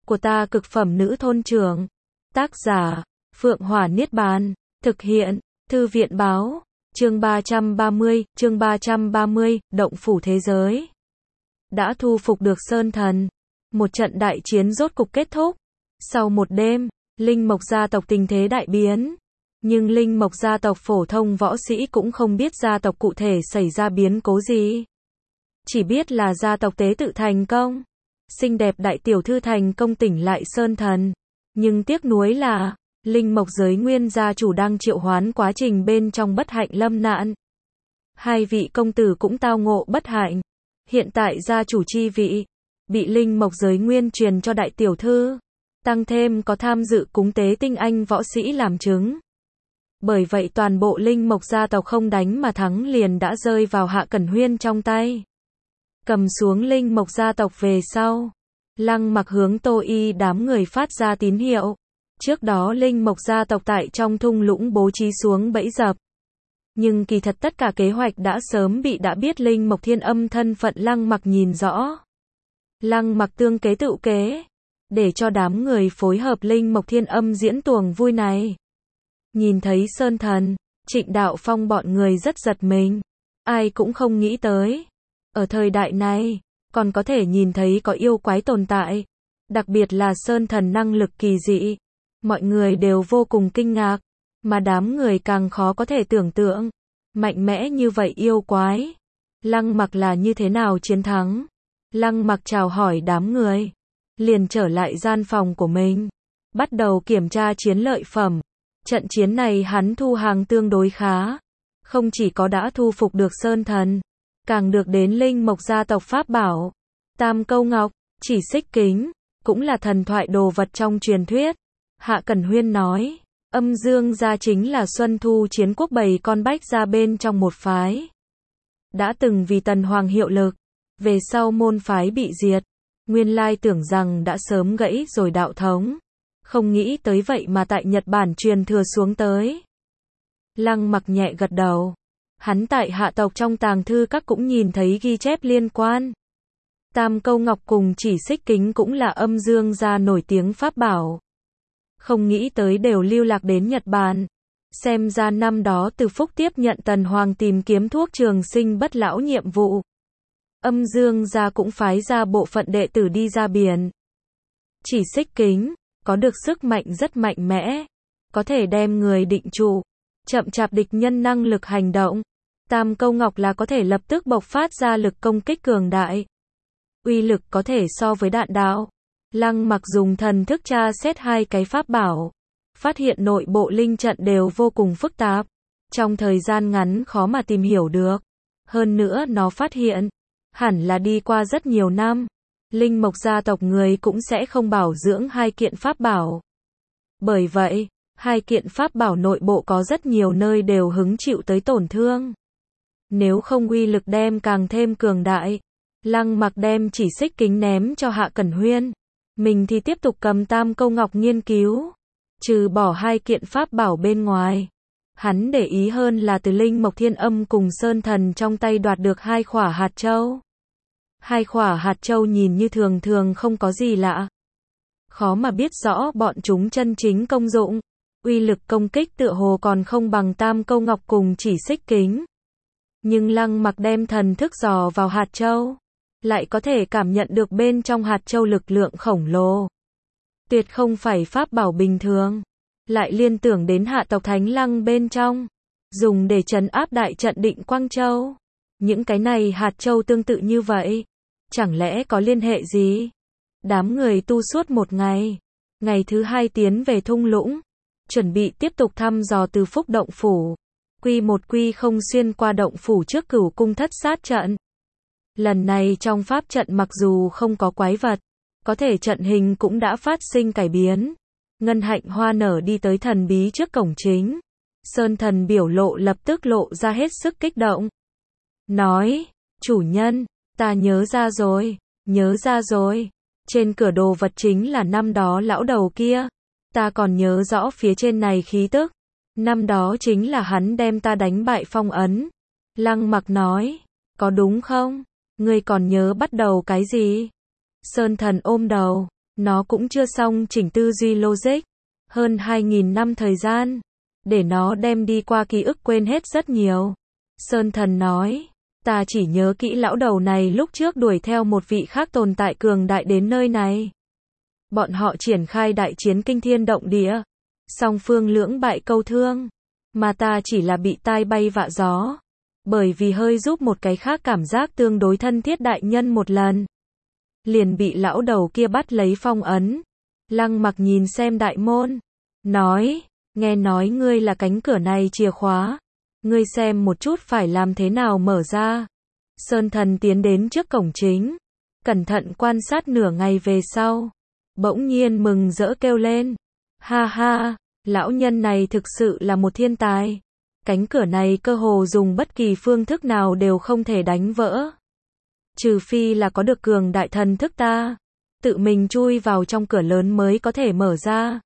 của ta cực phẩm nữ thôn trưởng. Tác giả, Phượng Hỏa Niết Bàn. Thực hiện, Thư viện báo. Chương 330, Động phủ thế giới. Đã thu phục được Sơn Thần. Một trận đại chiến rốt cục kết thúc. Sau một đêm, Linh Mộc gia tộc tình thế đại biến. Nhưng Linh Mộc gia tộc phổ thông võ sĩ cũng không biết gia tộc cụ thể xảy ra biến cố gì. Chỉ biết là gia tộc tế tự thành công. Xinh đẹp đại tiểu thư thành công tỉnh lại Sơn Thần. Nhưng tiếc nuối là, Linh Mộc giới nguyên gia chủ đang triệu hoán quá trình bên trong bất hạnh lâm nạn. Hai vị công tử cũng tao ngộ bất hạnh. Hiện tại gia chủ chi vị, bị Linh Mộc giới nguyên truyền cho đại tiểu thư. Tăng thêm có tham dự cúng tế tinh anh võ sĩ làm chứng. Bởi vậy toàn bộ Linh Mộc gia tộc không đánh mà thắng liền đã rơi vào Hạ Cẩn Huyên trong tay. Cầm xuống Linh Mộc gia tộc về sau, Lăng Mặc hướng Tô Y đám người phát ra tín hiệu. Trước đó Linh Mộc gia tộc tại trong thung lũng bố trí xuống bẫy dập. Nhưng kỳ thật tất cả kế hoạch đã sớm bị đã biết Linh Mộc Thiên Âm thân phận Lăng Mặc nhìn rõ. Lăng Mặc tương kế tự kế, để cho đám người phối hợp Linh Mộc Thiên Âm diễn tuồng vui này. Nhìn thấy Sơn Thần, Trịnh Đạo Phong bọn người rất giật mình. Ai cũng không nghĩ tới. Ở thời đại này, còn có thể nhìn thấy có yêu quái tồn tại. Đặc biệt là Sơn Thần năng lực kỳ dị. Mọi người đều vô cùng kinh ngạc. Mà đám người càng khó có thể tưởng tượng. Mạnh mẽ như vậy yêu quái. Lăng Mặc là như thế nào chiến thắng? Lăng Mặc chào hỏi đám người. Liền trở lại gian phòng của mình. Bắt đầu kiểm tra chiến lợi phẩm. Trận chiến này hắn thu hàng tương đối khá. Không chỉ có đã thu phục được Sơn Thần, càng được đến Linh Mộc gia tộc pháp bảo. Tam Câu Ngọc, Chỉ Xích Kính, cũng là thần thoại đồ vật trong truyền thuyết. Hạ Cẩn Huyên nói, Âm Dương gia chính là Xuân Thu chiến quốc 7 con bách gia bên trong một phái. Đã từng vì Tần Hoàng hiệu lực, về sau môn phái bị diệt. Nguyên lai tưởng rằng đã sớm gãy rồi đạo thống. Không nghĩ tới vậy mà tại Nhật Bản truyền thừa xuống tới. Lăng Mặc nhẹ gật đầu. Hắn tại hạ tộc trong tàng thư các cũng nhìn thấy ghi chép liên quan. Tam Câu Ngọc cùng Chỉ Xích Kính cũng là Âm Dương gia nổi tiếng pháp bảo. Không nghĩ tới đều lưu lạc đến Nhật Bản. Xem ra năm đó Từ Phúc tiếp nhận Tần Hoàng tìm kiếm thuốc trường sinh bất lão nhiệm vụ. Âm Dương gia cũng phái ra bộ phận đệ tử đi ra biển. Chỉ Xích Kính có được sức mạnh rất mạnh mẽ, có thể đem người định trụ, chậm chạp địch nhân năng lực hành động. Tam Câu Ngọc là có thể lập tức bộc phát ra lực công kích cường đại. Uy lực có thể so với đạn đạo. Lăng Mặc dùng thần thức tra xét hai cái pháp bảo, phát hiện nội bộ linh trận đều vô cùng phức tạp, trong thời gian ngắn khó mà tìm hiểu được. Hơn nữa nó phát hiện, hẳn là đi qua rất nhiều năm, Linh Mộc gia tộc người cũng sẽ không bảo dưỡng hai kiện pháp bảo. Bởi vậy, hai kiện pháp bảo nội bộ có rất nhiều nơi đều hứng chịu tới tổn thương. Nếu không uy lực đem càng thêm cường đại. Lăng Mặc đem Chỉ Xích Kính ném cho Hạ Cẩn Huyên. Mình thì tiếp tục cầm Tam Câu Ngọc nghiên cứu. Trừ bỏ hai kiện pháp bảo bên ngoài, hắn để ý hơn là từ Linh Mộc Thiên Âm cùng Sơn Thần trong tay đoạt được hai khỏa hạt châu. Hai khỏa hạt châu nhìn như thường thường không có gì lạ. Khó mà biết rõ bọn chúng chân chính công dụng. Uy lực công kích tựa hồ còn không bằng Tam Câu Ngọc cùng Chỉ Xích Kính. Nhưng Lăng Mặc đem thần thức dò vào hạt châu, lại có thể cảm nhận được bên trong hạt châu lực lượng khổng lồ. Tuyệt không phải pháp bảo bình thường. Lại liên tưởng đến hạ tộc Thánh Lăng bên trong, dùng để trấn áp đại trận Định Quang Châu. Những cái này hạt châu tương tự như vậy, chẳng lẽ có liên hệ gì? Đám người tu suốt một ngày. Ngày thứ hai tiến về thung lũng, chuẩn bị tiếp tục thăm dò Từ Phúc động phủ. Quy một quy không xuyên qua động phủ trước Cửu Cung Thất Sát trận. Lần này trong pháp trận mặc dù không có quái vật, có thể trận hình cũng đã phát sinh cải biến. Ngân Hạnh Hoa Nở đi tới thần bí trước cổng chính. Sơn Thần biểu lộ lập tức lộ ra hết sức kích động. Nói, chủ nhân, ta nhớ ra rồi. Trên cửa đồ vật chính là năm đó lão đầu kia. Ta còn nhớ rõ phía trên này khí tức. Năm đó chính là hắn đem ta đánh bại phong ấn. Lăng Mặc nói, có đúng không? Ngươi còn nhớ bắt đầu cái gì? Sơn Thần ôm đầu, Nó cũng chưa xong chỉnh tư duy logic. Hơn 2.000 năm thời gian. Để nó đem đi qua ký ức quên hết rất nhiều. Sơn Thần nói. Ta chỉ nhớ kỹ lão đầu này lúc trước đuổi theo một vị khác tồn tại cường đại đến nơi này. Bọn họ triển khai đại chiến kinh thiên động địa. Song phương lưỡng bại câu thương. Mà ta chỉ là bị tai bay vạ gió. Bởi vì hơi giúp một cái khác cảm giác tương đối thân thiết đại nhân một lần. Liền bị lão đầu kia bắt lấy phong ấn. Lăng Mặc nhìn xem đại môn. Nói, nghe nói ngươi là cánh cửa này chìa khóa. Ngươi xem một chút phải làm thế nào mở ra. Sơn Thần tiến đến trước cổng chính. Cẩn thận quan sát nửa ngày về sau. Bỗng nhiên mừng rỡ kêu lên. Ha ha, lão nhân này thực sự là một thiên tài. Cánh cửa này cơ hồ dùng bất kỳ phương thức nào đều không thể đánh vỡ. Trừ phi là có được cường đại thần thức ta. Tự mình chui vào trong cửa lớn mới có thể mở ra.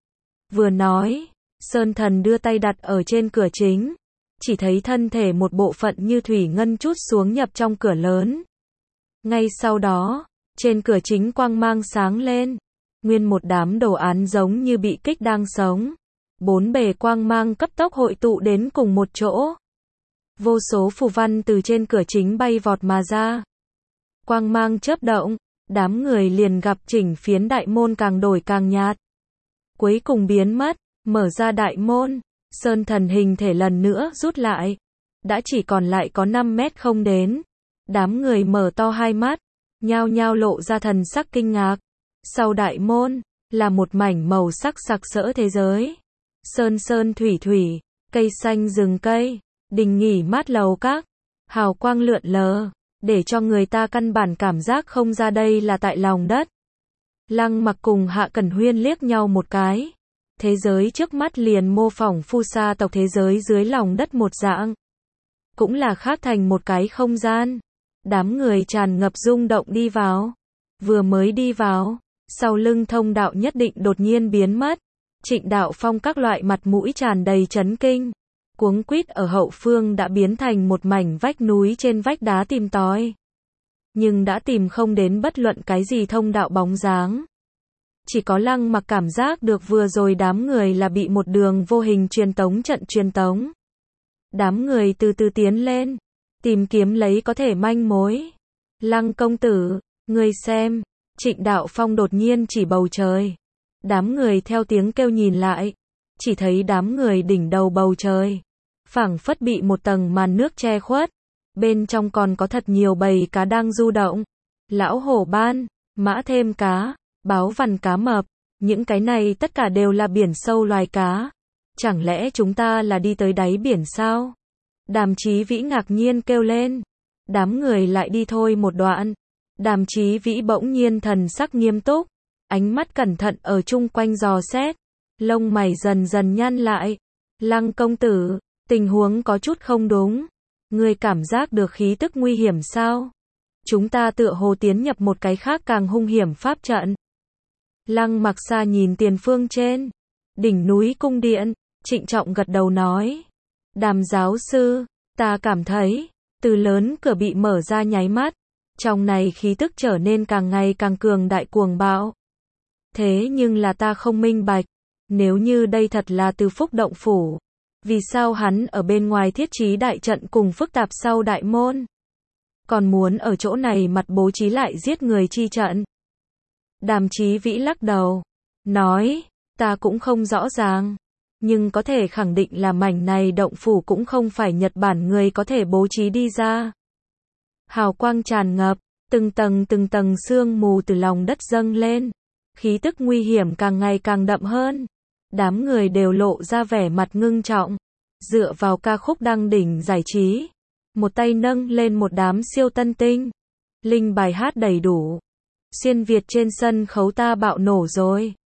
Vừa nói, Sơn Thần đưa tay đặt ở trên cửa chính. Chỉ thấy thân thể một bộ phận như thủy ngân trút xuống nhập trong cửa lớn. Ngay sau đó, trên cửa chính quang mang sáng lên. Nguyên một đám đồ án giống như bị kích đang sống. Bốn bề quang mang cấp tốc hội tụ đến cùng một chỗ. Vô số phù văn từ trên cửa chính bay vọt mà ra. Quang mang chớp động, đám người liền gặp chỉnh phiến đại môn càng đổi càng nhạt. Cuối cùng biến mất, mở ra đại môn, Sơn Thần hình thể lần nữa rút lại. Đã chỉ còn lại có 5 mét không đến. Đám người mở to hai mắt, nhao nhao lộ ra thần sắc kinh ngạc. Sau đại môn, là một mảnh màu sắc sặc sỡ thế giới. Sơn sơn thủy thủy, cây xanh rừng cây, đình nghỉ mát lầu các, hào quang lượn lờ, để cho người ta căn bản cảm giác không ra đây là tại lòng đất. Lăng Mặc cùng Hạ Cẩn Huyên liếc nhau một cái. Thế giới trước mắt liền mô phỏng Phu Sa tộc thế giới dưới lòng đất một dạng. Cũng là khác thành một cái không gian. Đám người tràn ngập rung động đi vào. Vừa mới đi vào, sau lưng thông đạo nhất định đột nhiên biến mất. Trịnh Đạo Phong các loại mặt mũi tràn đầy chấn kinh. Cuống quýt ở hậu phương đã biến thành một mảnh vách núi trên vách đá tìm tòi. Nhưng đã tìm không đến bất luận cái gì thông đạo bóng dáng. Chỉ có Lăng Mặc cảm giác được vừa rồi đám người là bị một đường vô hình truyền tống trận truyền tống. Đám người từ từ tiến lên, tìm kiếm lấy có thể manh mối. Lăng công tử, ngươi xem, Trịnh Đạo Phong đột nhiên chỉ bầu trời. Đám người theo tiếng kêu nhìn lại, chỉ thấy đám người đỉnh đầu bầu trời, phảng phất bị một tầng màn nước che khuất. Bên trong còn có thật nhiều bầy cá đang du động. Lão hổ ban, mã thêm cá, báo vằn cá mập, những cái này tất cả đều là biển sâu loài cá. Chẳng lẽ chúng ta là đi tới đáy biển sao? Đàm Chí Vĩ ngạc nhiên kêu lên. Đám người lại đi thôi một đoạn. Đàm Chí Vĩ bỗng nhiên thần sắc nghiêm túc, ánh mắt cẩn thận ở chung quanh dò xét, lông mày dần dần nhăn lại. Lăng công tử, tình huống có chút không đúng. Ngươi cảm giác được khí tức nguy hiểm sao? Chúng ta tựa hồ tiến nhập một cái khác càng hung hiểm pháp trận. Lăng Mặc xa nhìn tiền phương trên đỉnh núi cung điện, trịnh trọng gật đầu nói. Đàm giáo sư, ta cảm thấy, từ lớn cửa bị mở ra nháy mắt, trong này khí tức trở nên càng ngày càng cường đại cuồng bạo. Thế nhưng là ta không minh bạch, nếu như đây thật là Từ Phúc động phủ, vì sao hắn ở bên ngoài thiết trí đại trận cùng phức tạp sau đại môn, còn muốn ở chỗ này mặt bố trí lại giết người chi trận? Đàm Chí Vĩ lắc đầu, nói, ta cũng không rõ ràng, nhưng có thể khẳng định là mảnh này động phủ cũng không phải Nhật Bản người có thể bố trí đi ra. Hào quang tràn ngập, từng tầng sương mù từ lòng đất dâng lên, khí tức nguy hiểm càng ngày càng đậm hơn. Đám người đều lộ ra vẻ mặt ngưng trọng, dựa vào ca khúc đăng đỉnh giải trí, một tay nâng lên một đám siêu tân tinh, linh bài hát đầy đủ. Xuyên Việt trên sân khấu ta bạo nổ rồi.